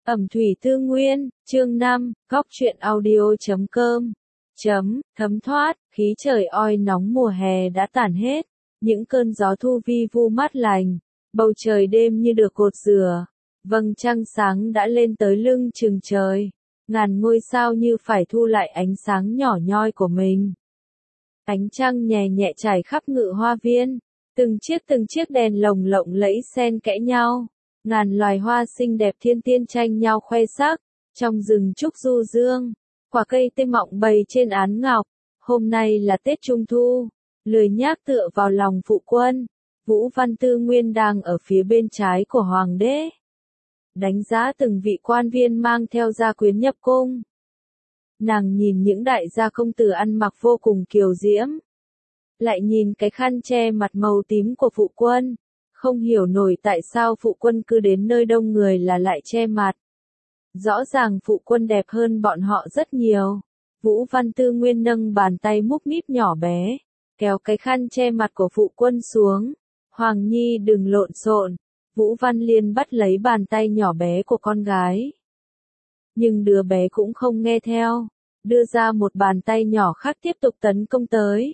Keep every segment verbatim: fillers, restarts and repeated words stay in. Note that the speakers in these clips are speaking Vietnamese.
Ẩm thủy tư nguyên, chương năm, góc truyện audio chấm com. Chấm, thấm thoát, khí trời oi nóng mùa hè đã tản hết, những cơn gió thu vi vu mát lành, bầu trời đêm như được cột rửa, vầng trăng sáng đã lên tới lưng chừng trời, ngàn ngôi sao như phải thu lại ánh sáng nhỏ nhoi của mình. Ánh trăng nhẹ nhẹ trải khắp ngự hoa viên, từng chiếc từng chiếc đèn lồng lộng lẫy xen kẽ nhau. Ngàn loài hoa xinh đẹp thiên tiên tranh nhau khoe sắc, trong rừng trúc du dương, quả cây tê mọng bày trên án ngọc, hôm nay là Tết Trung Thu, lười nhác tựa vào lòng phụ quân, Vũ Văn Tư Nguyên đang ở phía bên trái của Hoàng đế. Đánh giá từng vị quan viên mang theo gia quyến nhập cung. Nàng nhìn những đại gia công tử ăn mặc vô cùng kiều diễm. Lại nhìn cái khăn che mặt màu tím của phụ quân. Không hiểu nổi tại sao phụ quân cứ đến nơi đông người là lại che mặt. Rõ ràng phụ quân đẹp hơn bọn họ rất nhiều. Vũ Văn Tư Nguyên nâng bàn tay múc míp nhỏ bé, kéo cái khăn che mặt của phụ quân xuống. Hoàng Nhi đừng lộn xộn. Vũ Văn Liên bắt lấy bàn tay nhỏ bé của con gái. Nhưng đứa bé cũng không nghe theo, đưa ra một bàn tay nhỏ khác tiếp tục tấn công tới.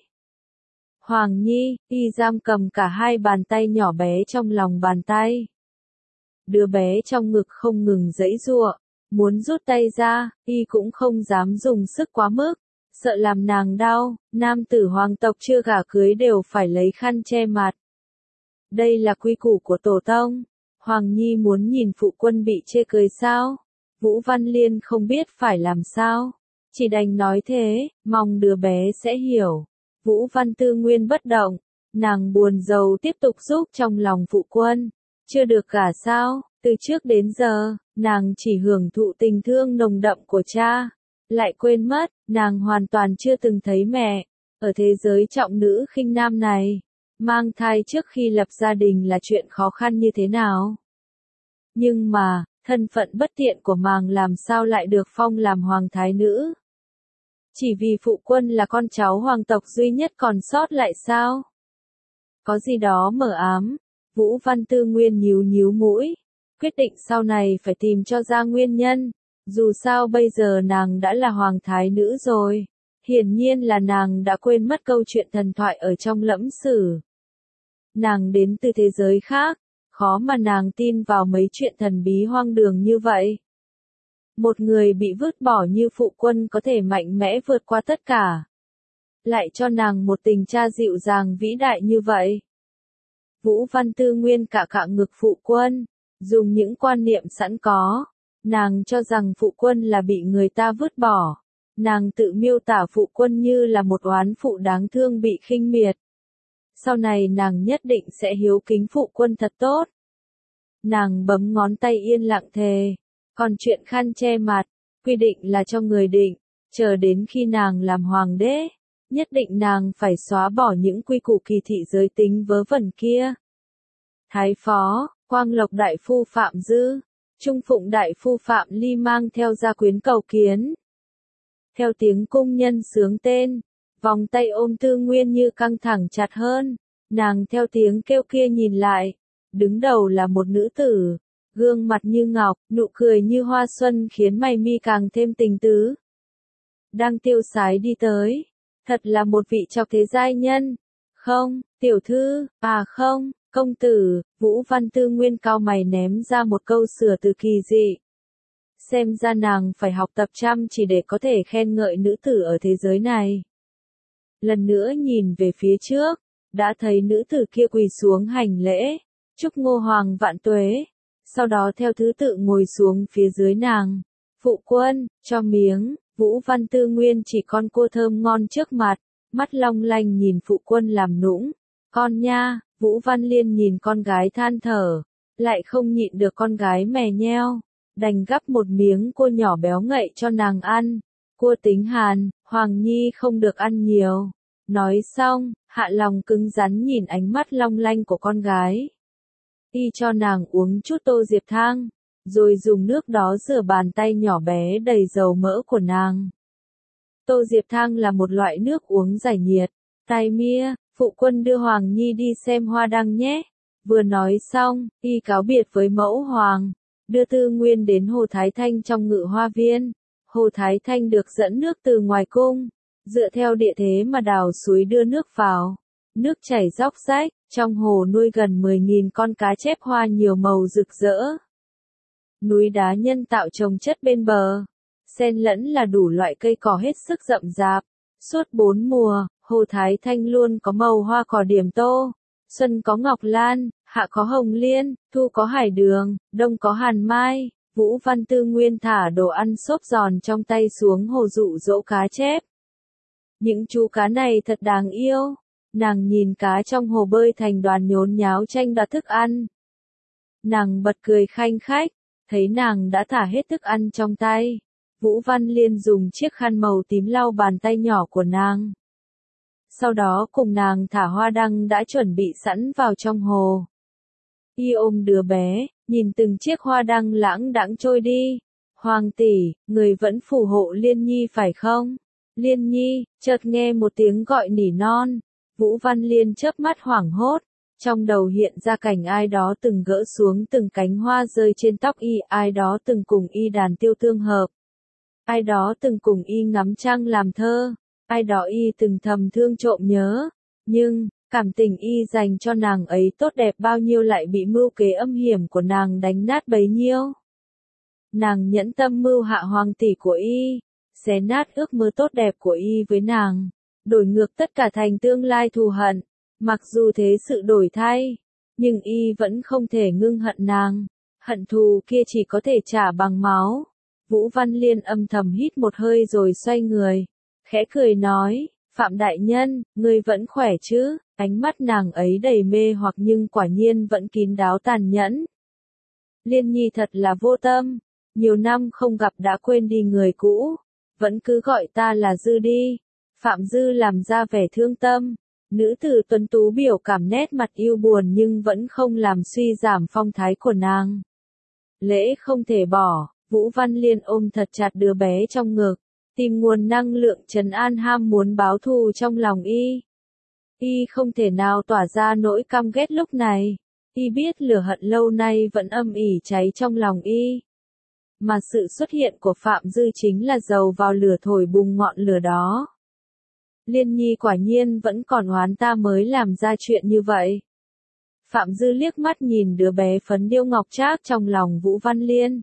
Hoàng Nhi, y giam cầm cả hai bàn tay nhỏ bé trong lòng bàn tay. Đứa bé trong ngực không ngừng giãy giụa, muốn rút tay ra, y cũng không dám dùng sức quá mức, sợ làm nàng đau. Nam tử hoàng tộc chưa gả cưới đều phải lấy khăn che mặt. Đây là quy củ của tổ tông. Hoàng Nhi muốn nhìn phụ quân bị chê cười sao? Vũ Văn Liên không biết phải làm sao, chỉ đành nói thế, mong đứa bé sẽ hiểu. Vũ Văn Tư Nguyên bất động, nàng buồn rầu tiếp tục giúp trong lòng phụ quân. Chưa được gả sao, từ trước đến giờ, nàng chỉ hưởng thụ tình thương nồng đậm của cha. Lại quên mất, nàng hoàn toàn chưa từng thấy mẹ. Ở thế giới trọng nữ khinh nam này, mang thai trước khi lập gia đình là chuyện khó khăn như thế nào. Nhưng mà, thân phận bất tiện của nàng làm sao lại được phong làm hoàng thái nữ? Chỉ vì phụ quân là con cháu hoàng tộc duy nhất còn sót lại sao? Có gì đó mờ ám. Vũ Văn Tư Nguyên nhíu nhíu mũi, quyết định sau này phải tìm cho ra nguyên nhân. Dù sao bây giờ nàng đã là hoàng thái nữ rồi. Hiển nhiên là nàng đã quên mất câu chuyện thần thoại ở trong Lẫm Sử. Nàng đến từ thế giới khác, khó mà nàng tin vào mấy chuyện thần bí hoang đường như vậy. Một người bị vứt bỏ như phụ quân có thể mạnh mẽ vượt qua tất cả. Lại cho nàng một tình cha dịu dàng vĩ đại như vậy. Vũ Văn Tư Nguyên cạ cạ ngực phụ quân, dùng những quan niệm sẵn có. Nàng cho rằng phụ quân là bị người ta vứt bỏ. Nàng tự miêu tả phụ quân như là một oán phụ đáng thương bị khinh miệt. Sau này nàng nhất định sẽ hiếu kính phụ quân thật tốt. Nàng bấm ngón tay yên lặng thề. Còn chuyện khăn che mặt, quy định là cho người định, chờ đến khi nàng làm hoàng đế, nhất định nàng phải xóa bỏ những quy củ kỳ thị giới tính vớ vẩn kia. Thái phó, Quang Lộc đại phu Phạm Dư, Trung Phụng đại phu Phạm Ly mang theo gia quyến cầu kiến. Theo tiếng cung nhân xướng tên, vòng tay ôm Tư Nguyên như căng thẳng chặt hơn, nàng theo tiếng kêu kia nhìn lại, đứng đầu là một nữ tử. Gương mặt như ngọc, nụ cười như hoa xuân khiến mày mi càng thêm tình tứ. Đang tiêu sái đi tới. Thật là một vị trọc thế giai nhân. Không, tiểu thư, à không, công tử. Vũ Văn Tư Nguyên cao mày ném ra một câu sửa từ kỳ dị. Xem ra nàng phải học tập chăm chỉ để có thể khen ngợi nữ tử ở thế giới này. Lần nữa nhìn về phía trước, đã thấy nữ tử kia quỳ xuống hành lễ. Chúc Ngô Hoàng vạn tuế. Sau đó theo thứ tự ngồi xuống phía dưới nàng. Phụ quân, cho miếng. Vũ Văn Tư Nguyên chỉ con cua thơm ngon trước mặt, mắt long lanh nhìn phụ quân làm nũng. Con nha. Vũ Văn Liên nhìn con gái than thở, lại không nhịn được con gái mè nheo, đành gắp một miếng cua nhỏ béo ngậy cho nàng ăn. Cua tính hàn, Hoàng Nhi không được ăn nhiều. Nói xong, hạ lòng cứng rắn nhìn ánh mắt long lanh của con gái. Y cho nàng uống chút tô diệp thang, rồi dùng nước đó rửa bàn tay nhỏ bé đầy dầu mỡ của nàng. Tô diệp thang là một loại nước uống giải nhiệt. Tai mia, phụ quân đưa Hoàng Nhi đi xem hoa đăng nhé. Vừa nói xong, y cáo biệt với mẫu hoàng, đưa Tư Nguyên đến Hồ Thái Thanh trong Ngự Hoa Viên. Hồ Thái Thanh được dẫn nước từ ngoài cung, dựa theo địa thế mà đào suối đưa nước vào. Nước chảy róc rách, trong hồ nuôi gần mười nghìn con cá chép hoa nhiều màu rực rỡ. Núi đá nhân tạo trồng chất bên bờ, xen lẫn là đủ loại cây cỏ hết sức rậm rạp. Suốt bốn mùa, Hồ Thái Thanh luôn có màu hoa cỏ điểm tô. Xuân có ngọc lan, hạ có hồng liên, thu có hải đường, đông có hàn mai. Vũ Văn Tư Nguyên thả đồ ăn xốp giòn trong tay xuống hồ dụ dỗ cá chép. Những chú cá này thật đáng yêu. Nàng nhìn cá trong hồ bơi thành đoàn nhốn nháo tranh đoạt thức ăn. Nàng bật cười khanh khách, thấy nàng đã thả hết thức ăn trong tay. Vũ Văn Liên dùng chiếc khăn màu tím lau bàn tay nhỏ của nàng. Sau đó cùng nàng thả hoa đăng đã chuẩn bị sẵn vào trong hồ. Y ôm đứa bé, nhìn từng chiếc hoa đăng lãng đãng trôi đi. Hoàng tỷ, người vẫn phù hộ Liên Nhi phải không? Liên Nhi, chợt nghe một tiếng gọi nỉ non. Vũ Văn Liên chớp mắt hoảng hốt. Trong đầu hiện ra cảnh ai đó từng gỡ xuống từng cánh hoa rơi trên tóc y, ai đó từng cùng y đàn tiêu tương hợp. Ai đó từng cùng y ngắm trăng làm thơ, ai đó y từng thầm thương trộm nhớ. Nhưng, cảm tình y dành cho nàng ấy tốt đẹp bao nhiêu lại bị mưu kế âm hiểm của nàng đánh nát bấy nhiêu. Nàng nhẫn tâm mưu hạ hoàng tỷ của y, xé nát ước mơ tốt đẹp của y với nàng, đổi ngược tất cả thành tương lai thù hận. Mặc dù thế sự đổi thay, nhưng y vẫn không thể ngưng hận nàng, hận thù kia chỉ có thể trả bằng máu. Vũ Văn Liên âm thầm hít một hơi rồi xoay người, khẽ cười nói, Phạm đại nhân, ngươi vẫn khỏe chứ? Ánh mắt nàng ấy đầy mê hoặc nhưng quả nhiên vẫn kín đáo tàn nhẫn. Liên Nhi thật là vô tâm, nhiều năm không gặp đã quên đi người cũ, vẫn cứ gọi ta là Dư đi. Phạm Dư làm ra vẻ thương tâm. Nữ tử tuấn tú biểu cảm nét mặt yêu buồn nhưng vẫn không làm suy giảm phong thái của nàng. Lễ không thể bỏ, Vũ Văn Liên ôm thật chặt đứa bé trong ngực, tìm nguồn năng lượng trấn an ham muốn báo thù trong lòng y. Y không thể nào tỏa ra nỗi căm ghét lúc này, y biết lửa hận lâu nay vẫn âm ỉ cháy trong lòng y. Mà sự xuất hiện của Phạm Dư chính là dầu vào lửa thổi bùng ngọn lửa đó. Liên Nhi quả nhiên vẫn còn oán ta mới làm ra chuyện như vậy. Phạm Dư liếc mắt nhìn đứa bé phấn điêu ngọc trác trong lòng Vũ Văn Liên.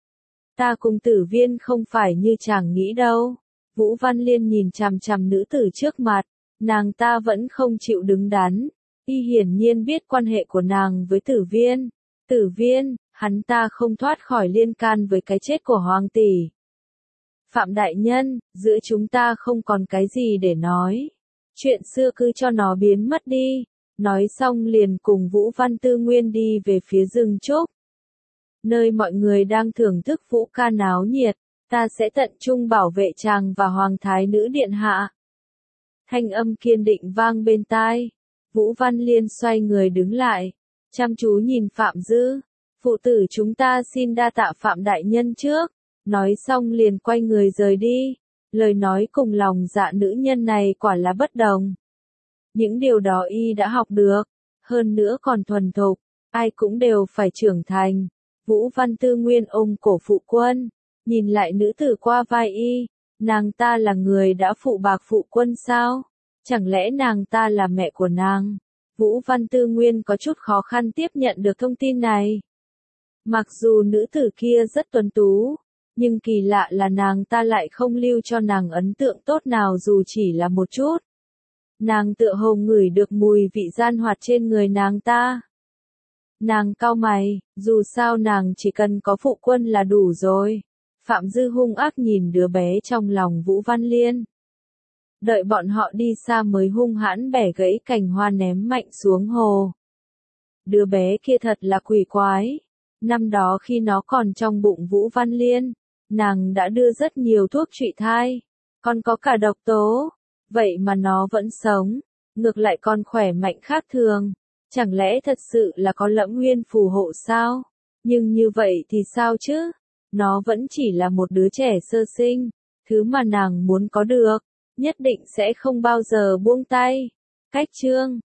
Ta cùng Tử Viên không phải như chàng nghĩ đâu. Vũ Văn Liên nhìn chằm chằm nữ tử trước mặt, nàng ta vẫn không chịu đứng đắn. Y hiển nhiên biết quan hệ của nàng với Tử Viên. Tử Viên, hắn ta không thoát khỏi liên can với cái chết của Hoàng tỷ. Phạm đại nhân, giữa chúng ta không còn cái gì để nói. Chuyện xưa cứ cho nó biến mất đi. Nói xong liền cùng Vũ Văn Tư Nguyên đi về phía rừng trúc. Nơi mọi người đang thưởng thức vũ ca náo nhiệt, ta sẽ tận trung bảo vệ chàng và Hoàng thái nữ điện hạ. Thanh âm kiên định vang bên tai. Vũ Văn Liên xoay người đứng lại, chăm chú nhìn Phạm Dư. Phụ tử chúng ta xin đa tạ Phạm đại nhân trước. Nói xong liền quay người rời đi. Lời nói cùng lòng dạ nữ nhân này quả là bất đồng. Những điều đó y đã học được, hơn nữa còn thuần thục, ai cũng đều phải trưởng thành. Vũ Văn Tư Nguyên ôm cổ phụ quân, nhìn lại nữ tử qua vai y, nàng ta là người đã phụ bạc phụ quân sao? Chẳng lẽ nàng ta là mẹ của nàng? Vũ Văn Tư Nguyên có chút khó khăn tiếp nhận được thông tin này. Mặc dù nữ tử kia rất tuấn tú, nhưng kỳ lạ là nàng ta lại không lưu cho nàng ấn tượng tốt nào dù chỉ là một chút. Nàng tựa hồ ngửi được mùi vị gian hoạt trên người nàng ta. Nàng cau mày, dù sao nàng chỉ cần có phụ quân là đủ rồi. Phạm Dư hung ác nhìn đứa bé trong lòng Vũ Văn Liên. Đợi bọn họ đi xa mới hung hãn bẻ gãy cành hoa ném mạnh xuống hồ. Đứa bé kia thật là quỷ quái. Năm đó khi nó còn trong bụng Vũ Văn Liên, nàng đã đưa rất nhiều thuốc trị thai, còn có cả độc tố. Vậy mà nó vẫn sống, ngược lại còn khỏe mạnh khác thường. Chẳng lẽ thật sự là có Lẫm Nguyên phù hộ sao? Nhưng như vậy thì sao chứ? Nó vẫn chỉ là một đứa trẻ sơ sinh, thứ mà nàng muốn có được, nhất định sẽ không bao giờ buông tay. Cách chương